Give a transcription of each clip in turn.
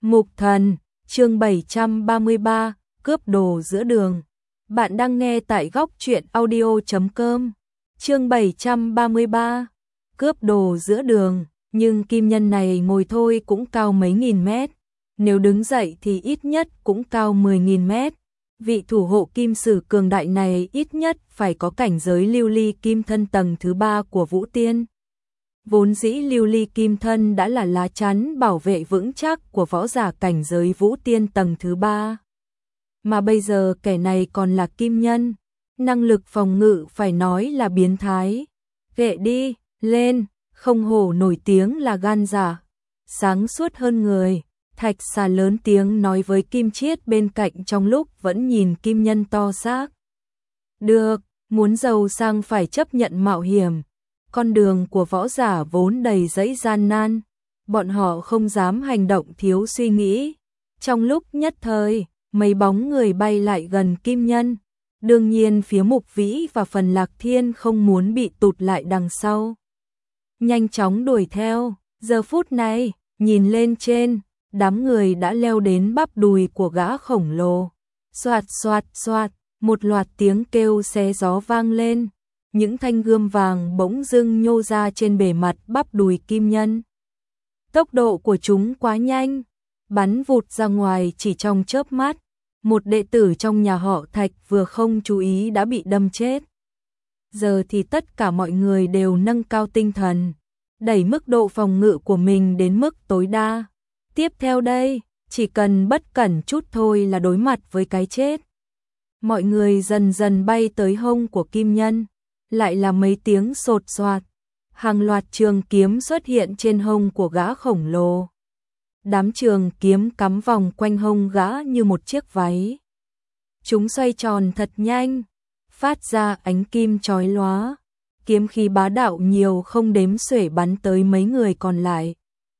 Mục Thần, chương 733, cướp đồ giữa đường. Bạn đang nghe tại góc truyện audio.com. Chương 733, cướp đồ giữa đường, nhưng kim nhân này ngồi thôi cũng cao mấy nghìn mét. Nếu đứng dậy thì ít nhất cũng cao 10.000 mét. Vị thủ hộ kim sử cường đại này ít nhất phải có cảnh giới lưu ly kim thân tầng thứ 3 của Vũ Tiên. Vốn dĩ lưu ly kim thân đã là lá chắn bảo vệ vững chắc của võ giả cảnh giới Vũ Tiên tầng thứ 3. Mà bây giờ kẻ này còn là kim nhân, năng lực phòng ngự phải nói là biến thái. Ghệ đi, lên, không hổ nổi tiếng là gan giả, sáng suốt hơn người. Thạch Xà lớn tiếng nói với Kim Chiết bên cạnh trong lúc vẫn nhìn kim nhân to xác. Được, muốn giàu sang phải chấp nhận mạo hiểm. Con đường của võ giả vốn đầy dẫy gian nan, bọn họ không dám hành động thiếu suy nghĩ. Trong lúc nhất thời, mấy bóng người bay lại gần kim nhân. Đương nhiên phía Mục Vĩ và Phần Lạc Thiên không muốn bị tụt lại đằng sau. Nhanh chóng đuổi theo, giờ phút này, nhìn lên trên, đám người đã leo đến bắp đùi của gã khổng lồ. Xoạt xoạt xoạt, một loạt tiếng kêu xé gió vang lên. Những thanh gươm vàng bỗng dưng nhô ra trên bề mặt bắp đùi kim nhân. Tốc độ của chúng quá nhanh, bắn vụt ra ngoài chỉ trong chớp mắt. Một đệ tử trong nhà họ Thạch vừa không chú ý đã bị đâm chết. Giờ thì tất cả mọi người đều nâng cao tinh thần, đẩy mức độ phòng ngự của mình đến mức tối đa. Tiếp theo đây, chỉ cần bất cẩn chút thôi là đối mặt với cái chết. Mọi người dần dần bay tới hông của kim nhân. Lại là mấy tiếng sột soạt, hàng loạt trường kiếm xuất hiện trên hông của gã khổng lồ. Đám trường kiếm cắm vòng quanh hông gã như một chiếc váy. Chúng xoay tròn thật nhanh, phát ra ánh kim chói lóa. Kiếm khí bá đạo nhiều không đếm xuể bắn tới mấy người còn lại.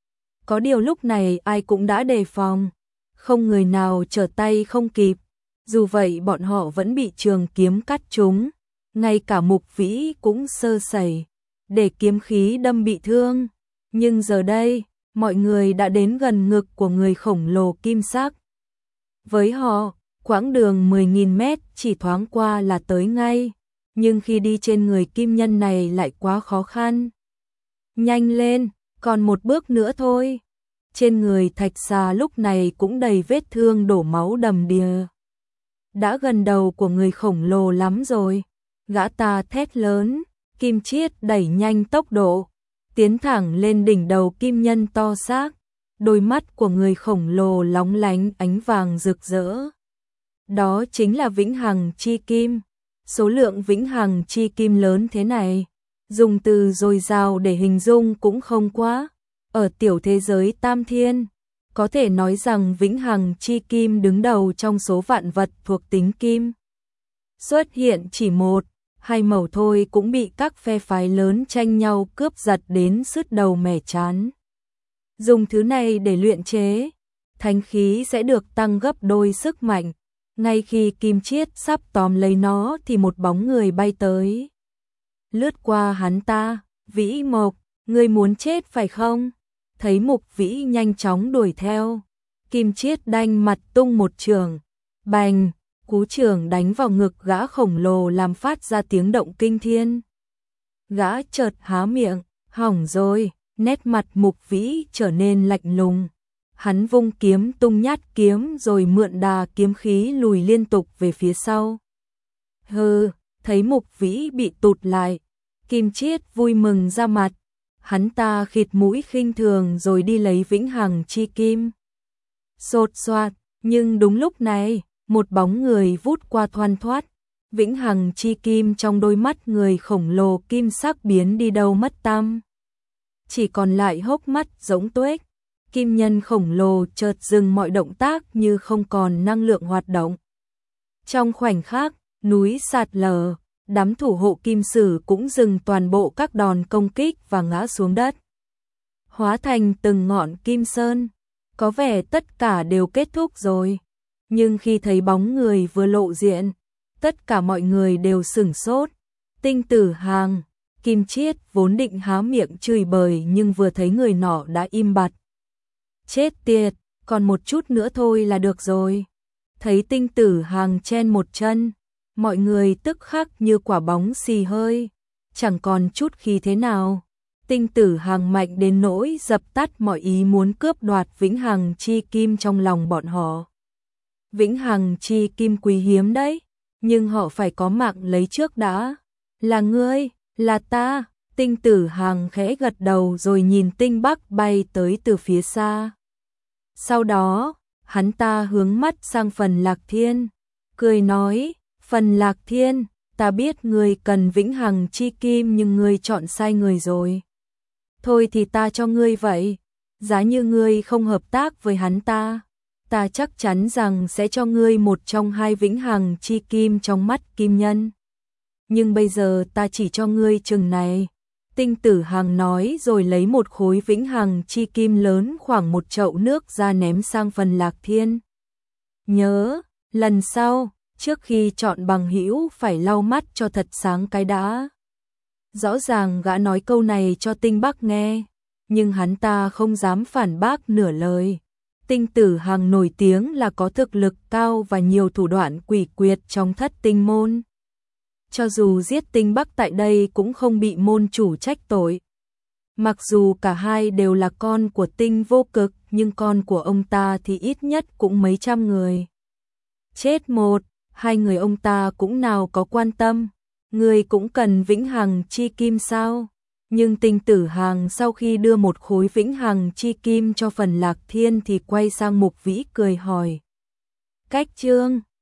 Có điều lúc này ai cũng đã đề phòng, không người nào trở tay không kịp. Dù vậy bọn họ vẫn bị trường kiếm cắt trúng. Ngay cả Mục Vĩ cũng sơ sẩy, để kiếm khí đâm bị thương. Nhưng giờ đây, mọi người đã đến gần ngực của người khổng lồ kim sắc. Với họ, quãng đường 10.000 mét chỉ thoáng qua là tới ngay. Nhưng khi đi trên người kim nhân này lại quá khó khăn. Nhanh lên, còn một bước nữa thôi. Trên người Thạch Xà lúc này cũng đầy vết thương đổ máu đầm đìa. Đã gần đầu của người khổng lồ lắm rồi. Gã ta thét lớn, Kim Chiết đẩy nhanh tốc độ, tiến thẳng lên đỉnh đầu kim nhân to xác. Đôi mắt của người khổng lồ lóng lánh ánh vàng rực rỡ. Đó chính là vĩnh hằng chi kim. Số lượng vĩnh hằng chi kim lớn thế này, dùng từ dồi dào để hình dung cũng không quá. Ở tiểu thế giới Tam Thiên, có thể nói rằng vĩnh hằng chi kim đứng đầu trong số vạn vật thuộc tính kim. Xuất hiện chỉ một, hai mẩu thôi cũng bị các phe phái lớn tranh nhau cướp giật đến sứt đầu mẻ trán. Dùng thứ này để luyện chế, thánh khí sẽ được tăng gấp đôi sức mạnh. Ngay khi Kim Chiết sắp tóm lấy nó thì một bóng người bay tới. Lướt qua hắn ta, Vĩ Mộc, ngươi muốn chết phải không? Thấy Mục Vĩ nhanh chóng đuổi theo, Kim Chiết đanh mặt tung một chưởng, bành. Cú chưởng đánh vào ngực gã khổng lồ làm phát ra tiếng động kinh thiên. Gã chợt há miệng, hỏng rồi, nét mặt Mục Vĩ trở nên lạnh lùng. Hắn vung kiếm tung nhát kiếm rồi mượn đà kiếm khí lùi liên tục về phía sau. Hừ, thấy Mục Vĩ bị tụt lại, Kim Chiết vui mừng ra mặt. Hắn ta khịt mũi khinh thường rồi đi lấy vĩnh hằng chi kim. Sột soạt, nhưng đúng lúc này, một bóng người vút qua thoăn thoắt, vĩnh hằng chi kim trong đôi mắt người khổng lồ kim sắc biến đi đâu mất tăm. Chỉ còn lại hốc mắt giống tuếch. Kim nhân khổng lồ chợt dừng mọi động tác như không còn năng lượng hoạt động. Trong khoảnh khắc, núi sạt lở, đám thủ hộ kim sử cũng dừng toàn bộ các đòn công kích và ngã xuống đất. Hóa thành từng ngọn kim sơn, có vẻ tất cả đều kết thúc rồi. Nhưng khi thấy bóng người vừa lộ diện, tất cả mọi người đều sửng sốt. Tinh Tử Hàng, Kim Chiết vốn định há miệng chửi bới nhưng vừa thấy người nọ đã im bặt. Chết tiệt, còn một chút nữa thôi là được rồi. Thấy Tinh Tử Hằng chen một chân, mọi người tức khắc như quả bóng xì hơi, chẳng còn chút khí thế nào. Tinh Tử Hằng mạnh đến nỗi dập tắt mọi ý muốn cướp đoạt Vĩnh Hằng Chi Kim trong lòng bọn họ. Vĩnh Hằng Chi Kim quý hiếm đấy, nhưng họ phải có mạng lấy trước đã. Là ngươi, là ta. Tinh Tử Hằng khẽ gật đầu rồi nhìn Tinh Bắc bay tới từ phía xa. Sau đó, hắn ta hướng mắt sang Phần Lạc Thiên, cười nói, Phần Lạc Thiên, ta biết ngươi cần Vĩnh Hằng Chi Kim nhưng ngươi chọn sai người rồi. Thôi thì ta cho ngươi vậy, giá như ngươi không hợp tác với hắn ta, ta chắc chắn rằng sẽ cho ngươi một trong hai Vĩnh Hằng Chi Kim trong mắt Kim Nhân. Nhưng bây giờ ta chỉ cho ngươi chừng này. Tinh Tử Hằng nói rồi lấy một khối Vĩnh Hằng Chi Kim lớn khoảng một chậu nước ra ném sang Phần Lạc Thiên. Nhớ, lần sau, trước khi chọn bằng hữu phải lau mắt cho thật sáng cái đã. Rõ ràng gã nói câu này cho Tinh Bắc nghe, nhưng hắn ta không dám phản bác nửa lời. Tinh Tử Hằng nổi tiếng là có thực lực cao và nhiều thủ đoạn quỷ quyệt trong Thất Tinh môn. Cho dù giết Tinh Bắc tại đây cũng không bị môn chủ trách tội. Mặc dù cả hai đều là con của Tinh Vô Cực, nhưng con của ông ta thì ít nhất cũng mấy trăm người. Chết một, hai người ông ta cũng nào có quan tâm. Người cũng cần Vĩnh Hằng Chi Kim sao? Nhưng Tinh Tử Hằng sau khi đưa một khối Vĩnh Hằng Chi Kim cho Phần Lạc Thiên thì quay sang Mục Vĩ cười hỏi. Cách chương